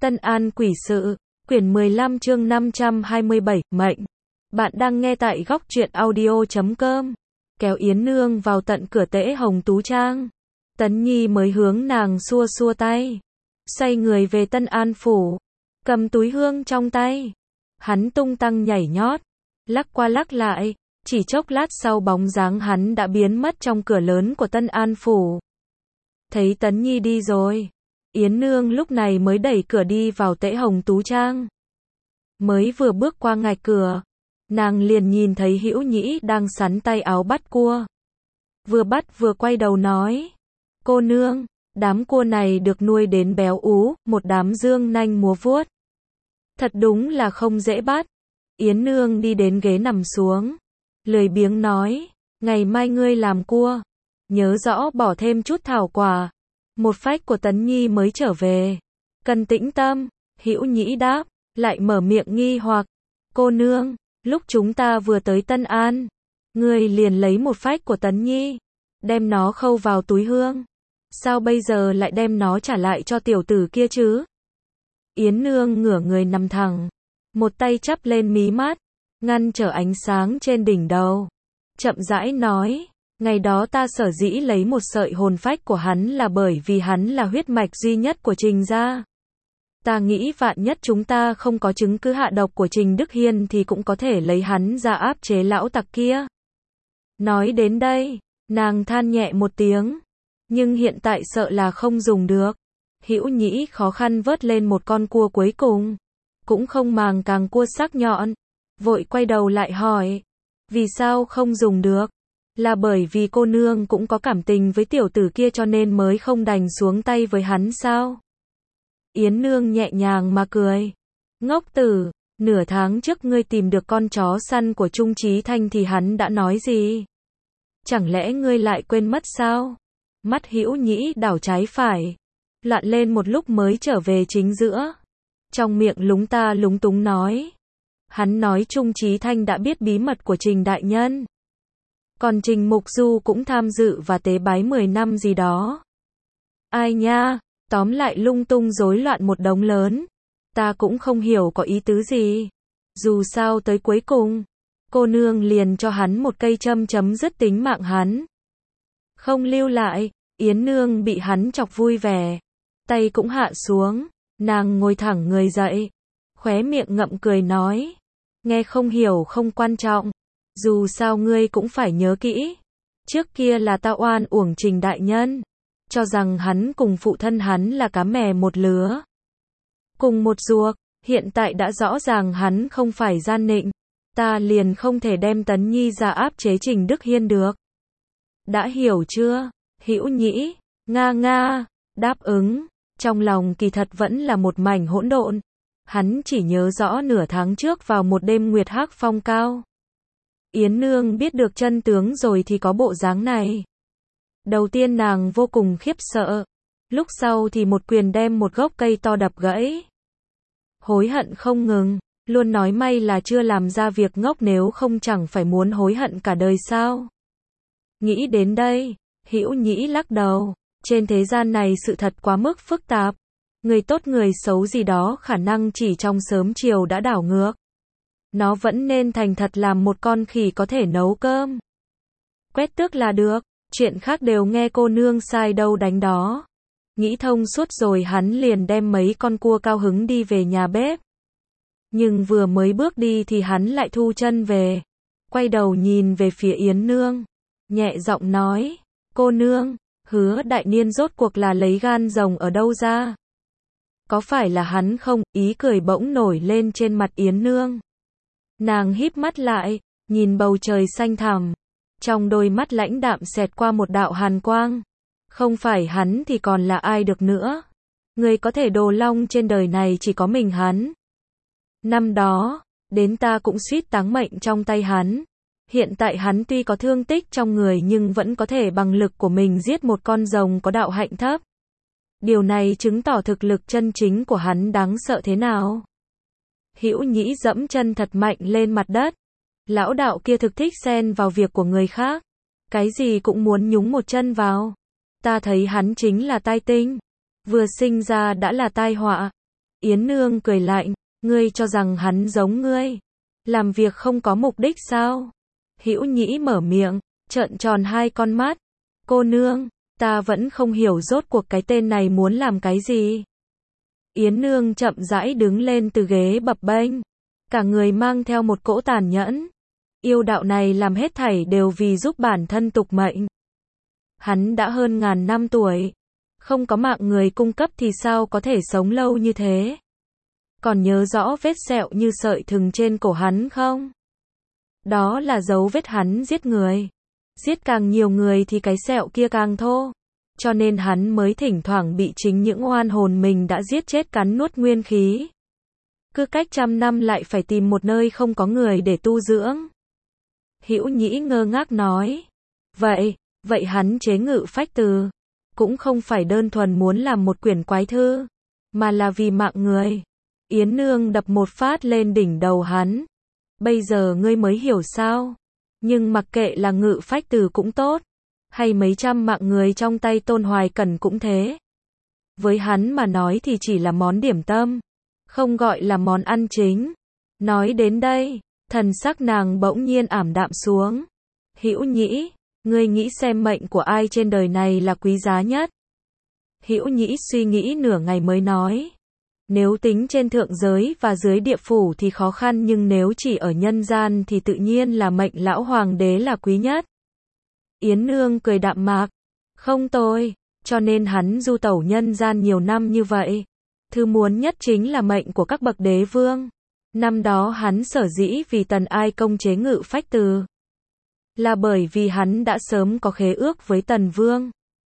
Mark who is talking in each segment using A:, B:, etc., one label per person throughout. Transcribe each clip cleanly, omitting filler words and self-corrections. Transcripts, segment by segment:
A: Tân An Quỷ Sự, quyển 15 chương 527, mệnh. Bạn đang nghe tại góc truyện audio.com. Kéo Yến Nương vào tận cửa Tễ Hồng Tú Trang. Tấn Nhi mới hướng nàng xua xua tay. Xoay người về Tân An Phủ. Cầm túi hương trong tay. Hắn tung tăng nhảy nhót. Lắc qua lắc lại. Chỉ chốc lát sau bóng dáng hắn đã biến mất trong cửa lớn của Tân An Phủ. Thấy Tấn Nhi đi rồi. Yến Nương lúc này mới đẩy cửa đi vào Tễ Hồng Tú Trang. Mới vừa bước qua ngạch cửa, nàng liền nhìn thấy Hữu Nhĩ đang sắn tay áo bắt cua. Vừa bắt vừa quay đầu nói, cô nương, đám cua này được nuôi đến béo ú, một đám dương nanh múa vuốt. Thật đúng là không dễ bắt. Yến Nương đi đến ghế nằm xuống, lười biếng nói, ngày mai ngươi làm cua, nhớ rõ bỏ thêm chút thảo quả. Một phách của Tấn Nhi mới trở về. Cần tĩnh tâm. Hữu Nhĩ đáp, lại mở miệng nghi hoặc. Cô nương, lúc chúng ta vừa tới Tân An, ngươi liền lấy một phách của Tấn Nhi, đem nó khâu vào túi hương. Sao bây giờ lại đem nó trả lại cho tiểu tử kia chứ? Yến Nương ngửa người nằm thẳng, một tay chắp lên mí mắt, ngăn trở ánh sáng trên đỉnh đầu. Chậm rãi nói, ngày đó ta sở dĩ lấy một sợi hồn phách của hắn là bởi vì hắn là huyết mạch duy nhất của Trình gia. Ta nghĩ vạn nhất chúng ta không có chứng cứ hạ độc của Trình Đức Hiên thì cũng có thể lấy hắn ra áp chế lão tặc kia. Nói đến đây, nàng than nhẹ một tiếng, nhưng hiện tại sợ là không dùng được. Hữu Nhĩ khó khăn vớt lên một con cua cuối cùng, cũng không màng càng cua sắc nhọn, vội quay đầu lại hỏi, vì sao không dùng được? Là bởi vì cô nương cũng có cảm tình với tiểu tử kia cho nên mới không đành xuống tay với hắn sao? Yến Nương nhẹ nhàng mà cười. Ngốc tử, nửa tháng trước ngươi tìm được con chó săn của Trung Chí Thanh thì hắn đã nói gì? Chẳng lẽ ngươi lại quên mất sao? Mắt Hữu Nhĩ đảo trái phải, loạn lên một lúc mới trở về chính giữa. Trong miệng lúng ta lúng túng nói. Hắn nói Trung Chí Thanh đã biết bí mật của Trình đại nhân. Còn Trình Mục Du cũng tham dự và tế bái 10 năm gì đó. Ai nha, tóm lại lung tung rối loạn một đống lớn. Ta cũng không hiểu có ý tứ gì. Dù sao tới cuối cùng, cô nương liền cho hắn một cây châm chấm dứt tính mạng hắn. Không lưu lại, Yến Nương bị hắn chọc vui vẻ. Tay cũng hạ xuống, nàng ngồi thẳng người dậy. Khóe miệng ngậm cười nói. Nghe không hiểu không quan trọng. Dù sao ngươi cũng phải nhớ kỹ. Trước kia là ta oan uổng Trình đại nhân. Cho rằng hắn cùng phụ thân hắn là cá mè một lứa. Cùng một ruột. Hiện tại đã rõ ràng hắn không phải gian nịnh. Ta liền không thể đem Tấn Nhi ra áp chế Trình Đức Hiên được. Đã hiểu chưa? Hữu Nhĩ, nga nga, đáp ứng. Trong lòng kỳ thật vẫn là một mảnh hỗn độn. Hắn chỉ nhớ rõ nửa tháng trước vào một đêm nguyệt hắc phong cao. Yến Nương biết được chân tướng rồi thì có bộ dáng này. Đầu tiên nàng vô cùng khiếp sợ. Lúc sau thì một quyền đem một gốc cây to đập gãy. Hối hận không ngừng. Luôn nói may là chưa làm ra việc ngốc nếu không chẳng phải muốn hối hận cả đời sao. Nghĩ đến đây, Hữu Nhĩ lắc đầu. Trên thế gian này sự thật quá mức phức tạp. Người tốt người xấu gì đó khả năng chỉ trong sớm chiều đã đảo ngược. Nó vẫn nên thành thật làm một con khỉ có thể nấu cơm. Quét tước là được, chuyện khác đều nghe cô nương sai đâu đánh đó. Nghĩ thông suốt rồi hắn liền đem mấy con cua cao hứng đi về nhà bếp. Nhưng vừa mới bước đi thì hắn lại thu chân về. Quay đầu nhìn về phía Yến Nương. Nhẹ giọng nói, cô nương, Hứa đại niên rốt cuộc là lấy gan rồng ở đâu ra? Có phải là hắn không? Ý cười bỗng nổi lên trên mặt Yến Nương. Nàng híp mắt lại, nhìn bầu trời xanh thẳm. Trong đôi mắt lãnh đạm xẹt qua một đạo hàn quang. Không phải hắn thì còn là ai được nữa. Người có thể đồ long trên đời này chỉ có mình hắn. Năm đó, đến ta cũng suýt táng mệnh trong tay hắn. Hiện tại hắn tuy có thương tích trong người nhưng vẫn có thể bằng lực của mình giết một con rồng có đạo hạnh thấp. Điều này chứng tỏ thực lực chân chính của hắn đáng sợ thế nào. Hữu Nhĩ dẫm chân thật mạnh lên mặt đất. Lão đạo kia thực thích xen vào việc của người khác. Cái gì cũng muốn nhúng một chân vào. Ta thấy hắn chính là tai tinh. Vừa sinh ra đã là tai họa. Yến Nương cười lạnh, ngươi cho rằng hắn giống ngươi, làm việc không có mục đích sao? Hữu Nhĩ mở miệng, trợn tròn hai con mắt. Cô nương, ta vẫn không hiểu rốt cuộc cái tên này muốn làm cái gì. Yến Nương chậm rãi đứng lên từ ghế bập bênh, cả người mang theo một cỗ tàn nhẫn. Yêu đạo này làm hết thảy đều vì giúp bản thân tục mệnh. Hắn đã hơn ngàn năm tuổi, không có mạng người cung cấp thì sao có thể sống lâu như thế? Còn nhớ rõ vết sẹo như sợi thừng trên cổ hắn không? Đó là dấu vết hắn giết người. Giết càng nhiều người thì cái sẹo kia càng thô. Cho nên hắn mới thỉnh thoảng bị chính những oan hồn mình đã giết chết cắn nuốt nguyên khí. Cứ cách 100 năm lại phải tìm một nơi không có người để tu dưỡng. Hữu Nhĩ ngơ ngác nói. Vậy hắn chế ngự phách từ, cũng không phải đơn thuần muốn làm một quyển quái thư, mà là vì mạng người. Yến Nương đập một phát lên đỉnh đầu hắn. Bây giờ ngươi mới hiểu sao? Nhưng mặc kệ là ngự phách từ cũng tốt, hay mấy trăm mạng người trong tay Tôn Hoài Cẩn cũng thế. Với hắn mà nói thì chỉ là món điểm tâm, không gọi là món ăn chính. Nói đến đây, thần sắc nàng bỗng nhiên ảm đạm xuống. Hữu Nhĩ, ngươi nghĩ xem mệnh của ai trên đời này là quý giá nhất? Hữu Nhĩ suy nghĩ nửa ngày mới nói. Nếu tính trên thượng giới và dưới địa phủ thì khó khăn, nhưng nếu chỉ ở nhân gian thì tự nhiên là mệnh lão hoàng đế là quý nhất. Yến Nương cười đạm mạc. Không tôi, cho nên hắn du tẩu nhân gian nhiều năm như vậy. Thứ muốn nhất chính là mệnh của các bậc đế vương. Năm đó hắn sở dĩ vì Tần Ai Công chế ngự phách từ, là bởi vì hắn đã sớm có khế ước với Tần Vương.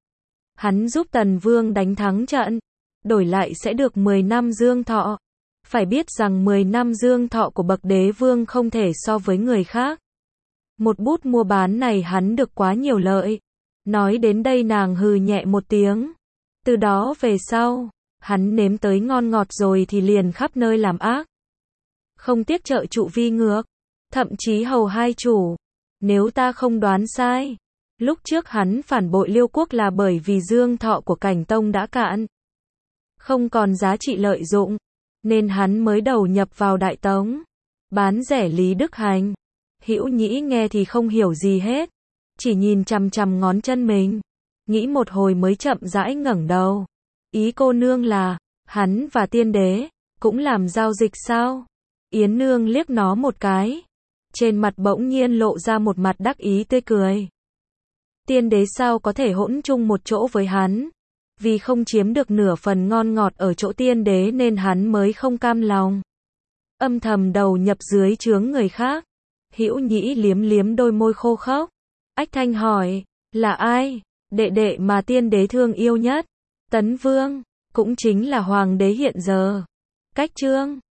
A: Hắn giúp Tần Vương đánh thắng trận, đổi lại sẽ được 10 năm dương thọ. Phải biết rằng 10 năm dương thọ của bậc đế vương không thể so với người khác. Một bút mua bán này hắn được quá nhiều lợi. Nói đến đây nàng hừ nhẹ một tiếng. Từ đó về sau, hắn nếm tới ngon ngọt rồi thì liền khắp nơi làm ác. Không tiếc trợ trụ vi ngược, thậm chí hầu hai chủ. Nếu ta không đoán sai, lúc trước hắn phản bội Liêu quốc là bởi vì dương thọ của Cảnh Tông đã cạn, không còn giá trị lợi dụng, nên hắn mới đầu nhập vào Đại Tống, bán rẻ Lý Đức Hành. Hữu Nhĩ nghe thì không hiểu gì hết, chỉ nhìn chằm chằm ngón chân mình, nghĩ một hồi mới chậm rãi ngẩng đầu. Ý cô nương là, hắn và tiên đế, cũng làm giao dịch sao? Yến Nương liếc nó một cái, trên mặt bỗng nhiên lộ ra một mặt đắc ý tươi cười. Tiên đế sao có thể hỗn chung một chỗ với hắn? Vì không chiếm được nửa phần ngon ngọt ở chỗ tiên đế nên hắn mới không cam lòng, âm thầm đầu nhập dưới trướng người khác. Hữu Nhĩ liếm liếm đôi môi khô khốc, ách thanh hỏi, là ai? Đệ đệ mà tiên đế thương yêu nhất. Tấn Vương, cũng chính là hoàng đế hiện giờ. Cách chương